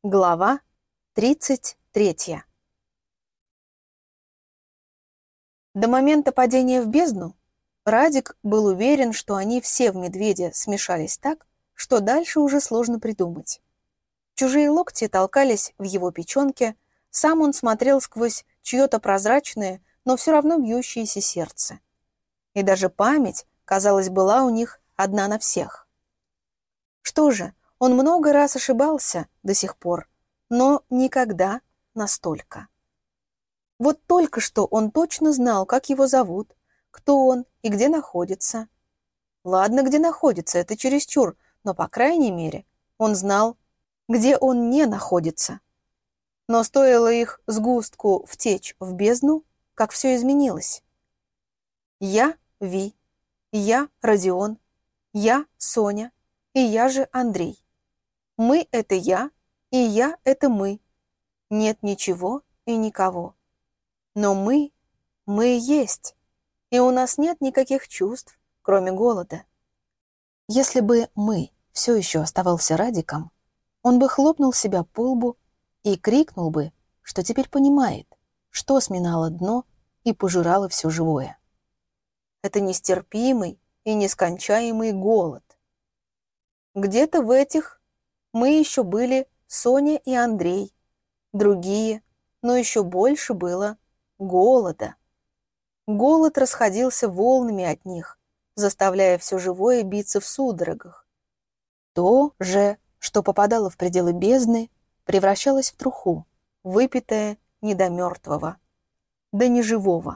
Глава 33. До момента падения в бездну Радик был уверен, что они все в медведе смешались так, что дальше уже сложно придумать. Чужие локти толкались в его печенке, сам он смотрел сквозь чье-то прозрачное, но все равно бьющееся сердце. И даже память, казалось, была у них одна на всех. Что же, он много раз ошибался до сих пор, но никогда настолько. Вот только что он точно знал, как его зовут, кто он и где находится. Ладно, где находится, это чересчур, но, по крайней мере, он знал, где он не находится. Но стоило их сгустку втечь в бездну, как все изменилось. Я Ви, я Родион, я Соня, и я же Андрей. Мы — это я, и я — это мы. Нет ничего и никого. Но мы есть, и у нас нет никаких чувств, кроме голода. Если бы мы все еще оставался Радиком, он бы хлопнул себя по лбу и крикнул бы, что теперь понимает, что сминало дно и пожирало все живое. Это нестерпимый и нескончаемый голод. Где-то в этих мы еще были Соня и Андрей, другие, но еще больше было голода. Голод расходился волнами от них, заставляя все живое биться в судорогах. То же, что попадало в пределы бездны, превращалось в труху, выпитое не до мертвого, до неживого.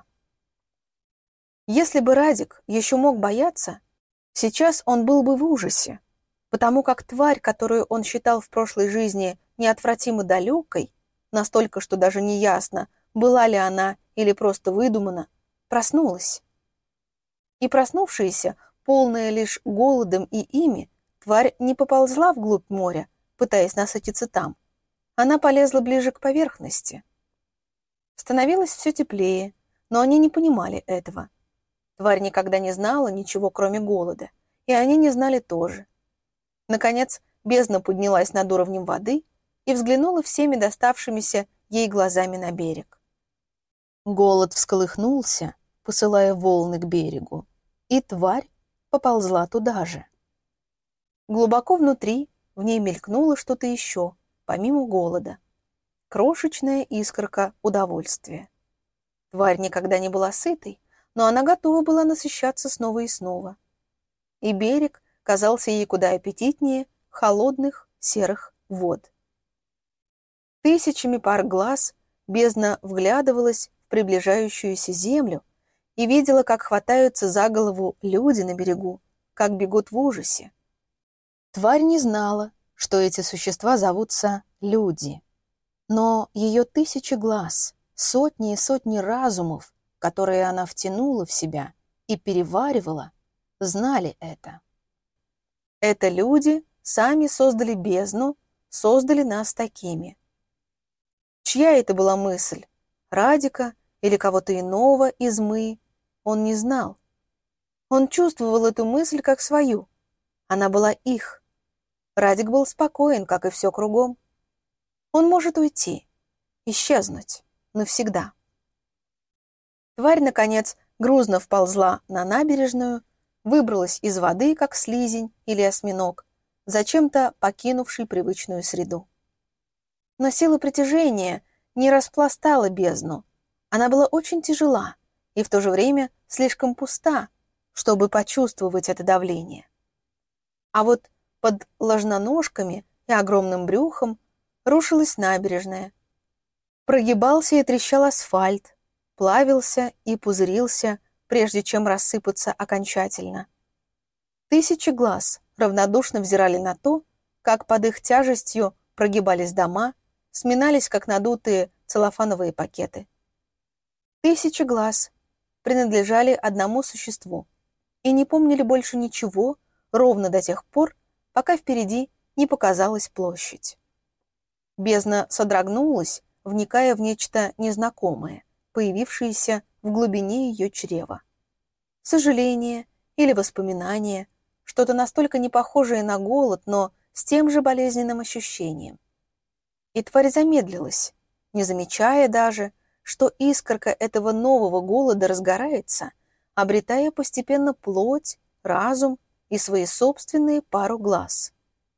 Если бы Радик еще мог бояться, сейчас он был бы в ужасе, потому как тварь, которую он считал в прошлой жизни неотвратимо далекой, настолько, что даже не ясно, была ли она или просто выдумана, проснулась. И проснувшаяся, полная лишь голодом и ими, тварь не поползла вглубь моря, пытаясь насытиться там. Она полезла ближе к поверхности. Становилось все теплее, но они не понимали этого. Тварь никогда не знала ничего, кроме голода, и они не знали тоже. Наконец, бездна поднялась над уровнем воды и взглянула всеми доставшимися ей глазами на берег. Голод всколыхнулся, посылая волны к берегу, и тварь поползла туда же. Глубоко внутри в ней мелькнуло что-то еще, помимо голода. Крошечная искорка удовольствия. Тварь никогда не была сытой, но она готова была насыщаться снова и снова. И берег казался ей куда аппетитнее холодных серых вод. Тысячами пар глаз бездна вглядывалась в приближающуюся землю и видела, как хватаются за голову люди на берегу, как бегут в ужасе. Тварь не знала, что эти существа зовутся люди, но ее тысячи глаз, сотни и сотни разумов, которые она втянула в себя и переваривала, знали это. Это люди сами создали бездну, создали нас такими. Чья это была мысль? Радика или кого-то иного из «мы»? Он не знал. Он чувствовал эту мысль как свою. Она была их. Радик был спокоен, как и все кругом. Он может уйти, исчезнуть навсегда. Тварь, наконец, грузно вползла на набережную, выбралась из воды, как слизень или осьминог, зачем-то покинувший привычную среду. Но сила притяжения не распластала бездну. Она была очень тяжела и в то же время слишком пуста, чтобы почувствовать это давление. А вот под ложноножками и огромным брюхом рушилась набережная. Прогибался и трещал асфальт, плавился и пузырился, прежде чем рассыпаться окончательно. Тысячи глаз равнодушно взирали на то, как под их тяжестью прогибались дома, сминались, как надутые целлофановые пакеты. Тысячи глаз принадлежали одному существу и не помнили больше ничего ровно до тех пор, пока впереди не показалась площадь. Бездна содрогнулась, вникая в нечто незнакомое, появившееся в глубине ее чрева. Сожаление или воспоминание, что-то настолько не похожее на голод, но с тем же болезненным ощущением. И тварь замедлилась, не замечая даже, что искорка этого нового голода разгорается, обретая постепенно плоть, разум и свои собственные пару глаз.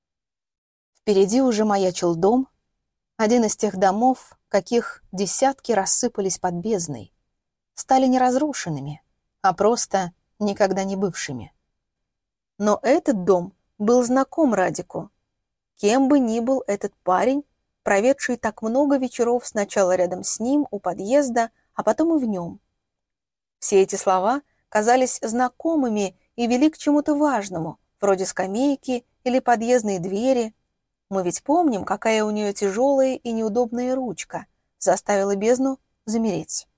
Впереди уже маячил дом, один из тех домов, каких десятки рассыпались под бездной, стали не разрушенными, а просто никогда не бывшими. Но этот дом был знаком Радику. Кем бы ни был этот парень, проведший так много вечеров сначала рядом с ним у подъезда, а потом и в нем. Все эти слова казались знакомыми и вели к чему-то важному, вроде скамейки или подъездной двери. Мы ведь помним, какая у нее тяжелая и неудобная ручка заставила бездну замереть.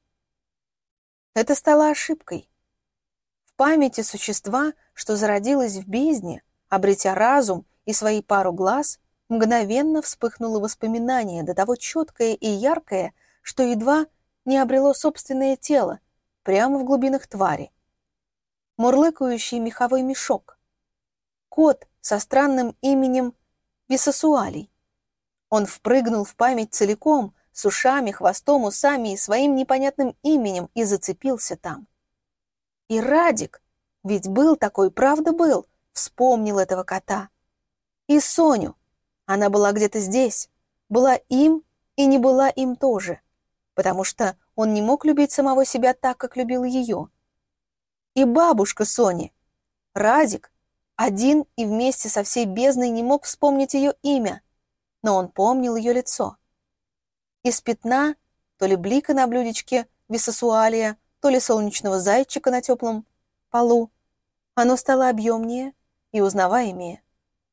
Это стало ошибкой. В памяти существа, что зародилось в бездне, обретя разум и свои пару глаз, мгновенно вспыхнуло воспоминание, до того четкое и яркое, что едва не обрело собственное тело прямо в глубинах твари. Мурлыкающий меховой мешок. Кот со странным именем Висосуалий. Он впрыгнул в память целиком, с ушами, хвостом, усами и своим непонятным именем, и зацепился там. И Радик, ведь был такой, правда был, вспомнил этого кота. И Соню. Она была где-то здесь, была им и не была им тоже, потому что он не мог любить самого себя так, как любил ее. И бабушка Сони. Радик один и вместе со всей бездной не мог вспомнить ее имя, но он помнил ее лицо. Из пятна, то ли блика на блюдечке Висосуалия, то ли солнечного зайчика на теплом полу, оно стало объемнее и узнаваемее.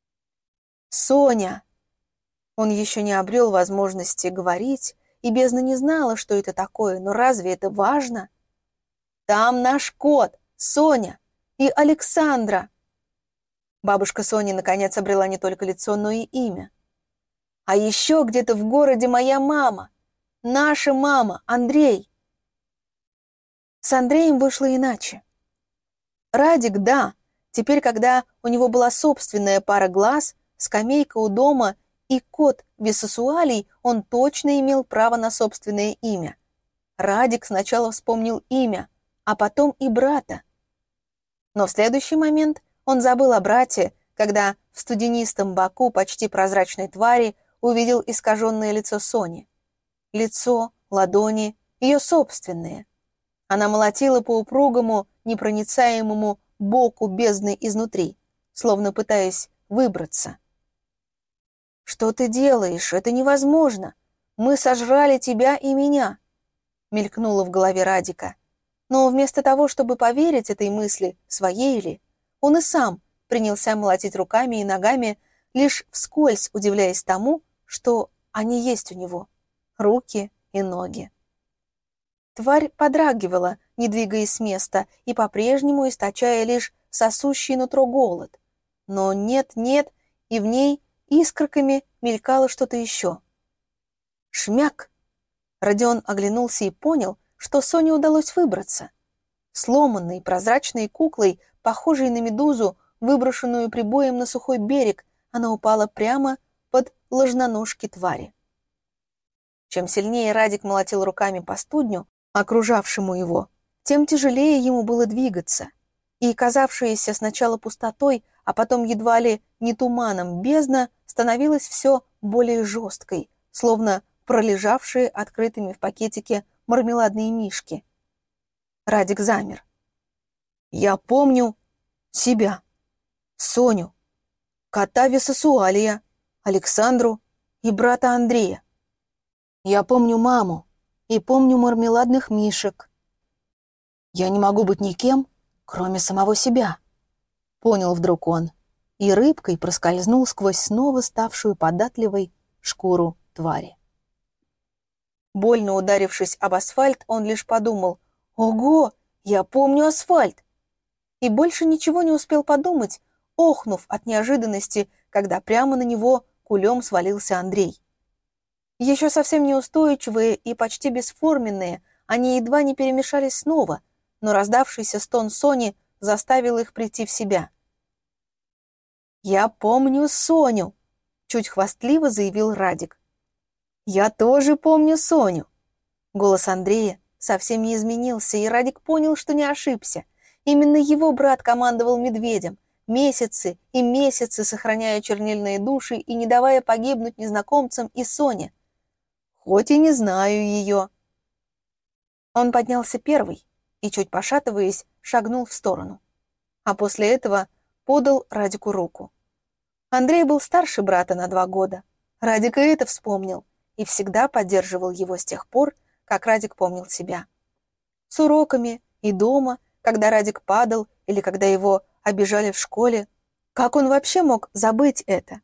«Соня!» Он еще не обрел возможности говорить, и бездна не знала, что это такое, но разве это важно? «Там наш кот, Соня и Александра!» Бабушка Сони наконец обрела не только лицо, но и имя. «А еще где-то в городе моя мама, наша мама, Андрей!» С Андреем вышло иначе. Радик, да, теперь, когда у него была собственная пара глаз, скамейка у дома и кот Висосуалий, он точно имел право на собственное имя. Радик сначала вспомнил имя, а потом и брата. Но в следующий момент он забыл о брате, когда в студенистом боку почти прозрачной твари увидел искаженное лицо Сони. Лицо, ладони, ее собственные. Она молотила по упругому, непроницаемому боку бездны изнутри, словно пытаясь выбраться. «Что ты делаешь? Это невозможно! Мы сожрали тебя и меня!» мелькнуло в голове Радика. Но вместо того, чтобы поверить этой мысли, своей ли, он и сам принялся молотить руками и ногами, лишь вскользь удивляясь тому, что они есть у него — руки и ноги. Тварь подрагивала, не двигаясь с места, и по-прежнему источая лишь сосущий нутро голод. Но нет-нет, и в ней искорками мелькало что-то еще. Шмяк! Родион оглянулся и понял, что Соне удалось выбраться. Сломанной прозрачной куклой, похожей на медузу, выброшенную прибоем на сухой берег, она упала прямо под ложноножки твари. Чем сильнее Радик молотил руками по студню, окружавшему его, тем тяжелее ему было двигаться. И казавшаяся сначала пустотой, а потом едва ли не туманом бездна становилась все более жесткой, словно пролежавшие открытыми в пакетике мармеладные мишки. Радик замер. «Я помню себя, Соню, кота Висосуалия, Александру и брата Андрея. Я помню маму и помню мармеладных мишек. Я не могу быть никем, кроме самого себя», — понял вдруг он, и рыбкой проскользнул сквозь снова ставшую податливой шкуру твари. Больно ударившись об асфальт, он лишь подумал: «Ого, я помню асфальт!» И больше ничего не успел подумать, охнув от неожиданности, когда прямо на него кулем свалился Андрей. Еще совсем неустойчивые и почти бесформенные, они едва не перемешались снова, но раздавшийся стон Сони заставил их прийти в себя. «Я помню Соню!» — чуть хвастливо заявил Радик. «Я тоже помню Соню». Голос Андрея совсем не изменился, и Радик понял, что не ошибся. Именно его брат командовал медведем, месяцы и месяцы сохраняя чернильные души и не давая погибнуть незнакомцам и Соне. Хоть и не знаю ее. Он поднялся первый и, чуть пошатываясь, шагнул в сторону. А после этого подал Радику руку. Андрей был старше брата на 2 года. Радик и это вспомнил и всегда поддерживал его с тех пор, как Радик помнил себя. С уроками и дома, когда Радик падал или когда его обижали в школе. Как он вообще мог забыть это?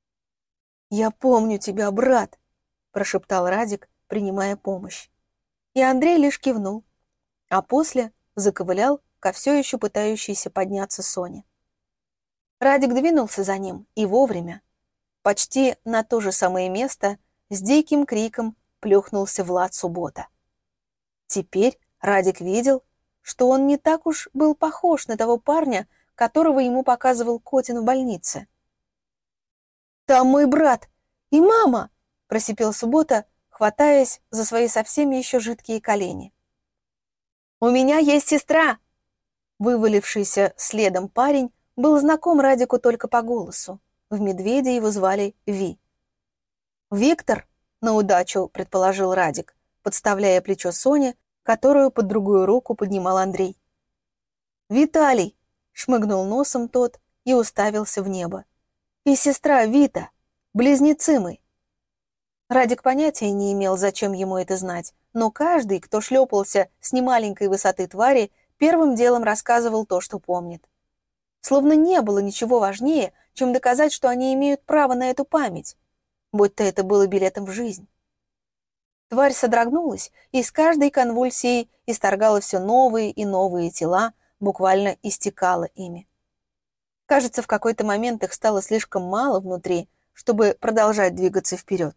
«Я помню тебя, брат», — прошептал Радик, принимая помощь. И Андрей лишь кивнул, а после заковылял ко все еще пытающейся подняться Соне. Радик двинулся за ним и вовремя. Почти на то же самое место с диким криком плюхнулся Влад Суббота. Теперь Радик видел, что он не так уж был похож на того парня, которого ему показывал Котин в больнице. «Там мой брат и мама!» — просипел Суббота, хватаясь за свои совсем еще жидкие колени. «У меня есть сестра!» Вывалившийся следом парень был знаком Радику только по голосу. В медведя его звали Ви. «Виктор?» — на удачу предположил Радик, подставляя плечо Соне, которую под другую руку поднимал Андрей. «Виталий!» — шмыгнул носом тот и уставился в небо. «И сестра Вита! Близнецы мы!» Радик понятия не имел, зачем ему это знать, но каждый, кто шлепался с немаленькой высоты твари, первым делом рассказывал то, что помнит. Словно не было ничего важнее, чем доказать, что они имеют право на эту память, будь то это было билетом в жизнь. Тварь содрогнулась и с каждой конвульсией исторгала все новые и новые тела, буквально истекала ими. Кажется, в какой-то момент их стало слишком мало внутри, чтобы продолжать двигаться вперед.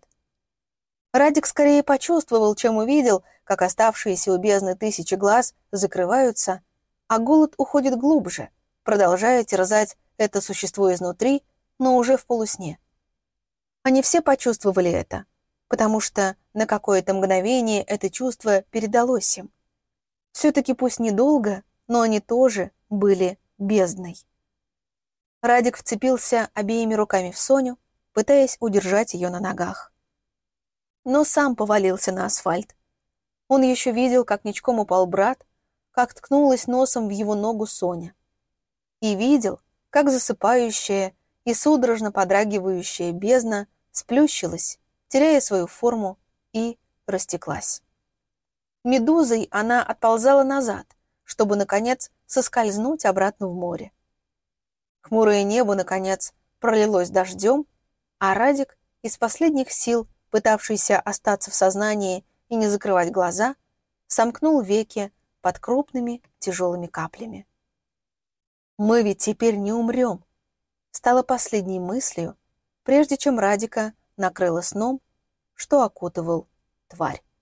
Радик скорее почувствовал, чем увидел, как оставшиеся у бездны тысячи глаз закрываются, а голод уходит глубже, продолжая терзать это существо изнутри, но уже в полусне. Они все почувствовали это, потому что на какое-то мгновение это чувство передалось им. Все-таки пусть недолго, но они тоже были бездной. Радик вцепился обеими руками в Соню, пытаясь удержать ее на ногах. Но сам повалился на асфальт. Он еще видел, как ничком упал брат, как ткнулась носом в его ногу Соня. И видел, как засыпающая и судорожно подрагивающая бездна сплющилась, теряя свою форму, и растеклась. Медузой она отползала назад, чтобы, наконец, соскользнуть обратно в море. Хмурое небо, наконец, пролилось дождем, а Радик, из последних сил пытавшийся остаться в сознании и не закрывать глаза, сомкнул веки под крупными тяжелыми каплями. «Мы ведь теперь не умрем», стало последней мыслью, прежде чем Радика накрыло сном, что окутывал тварь.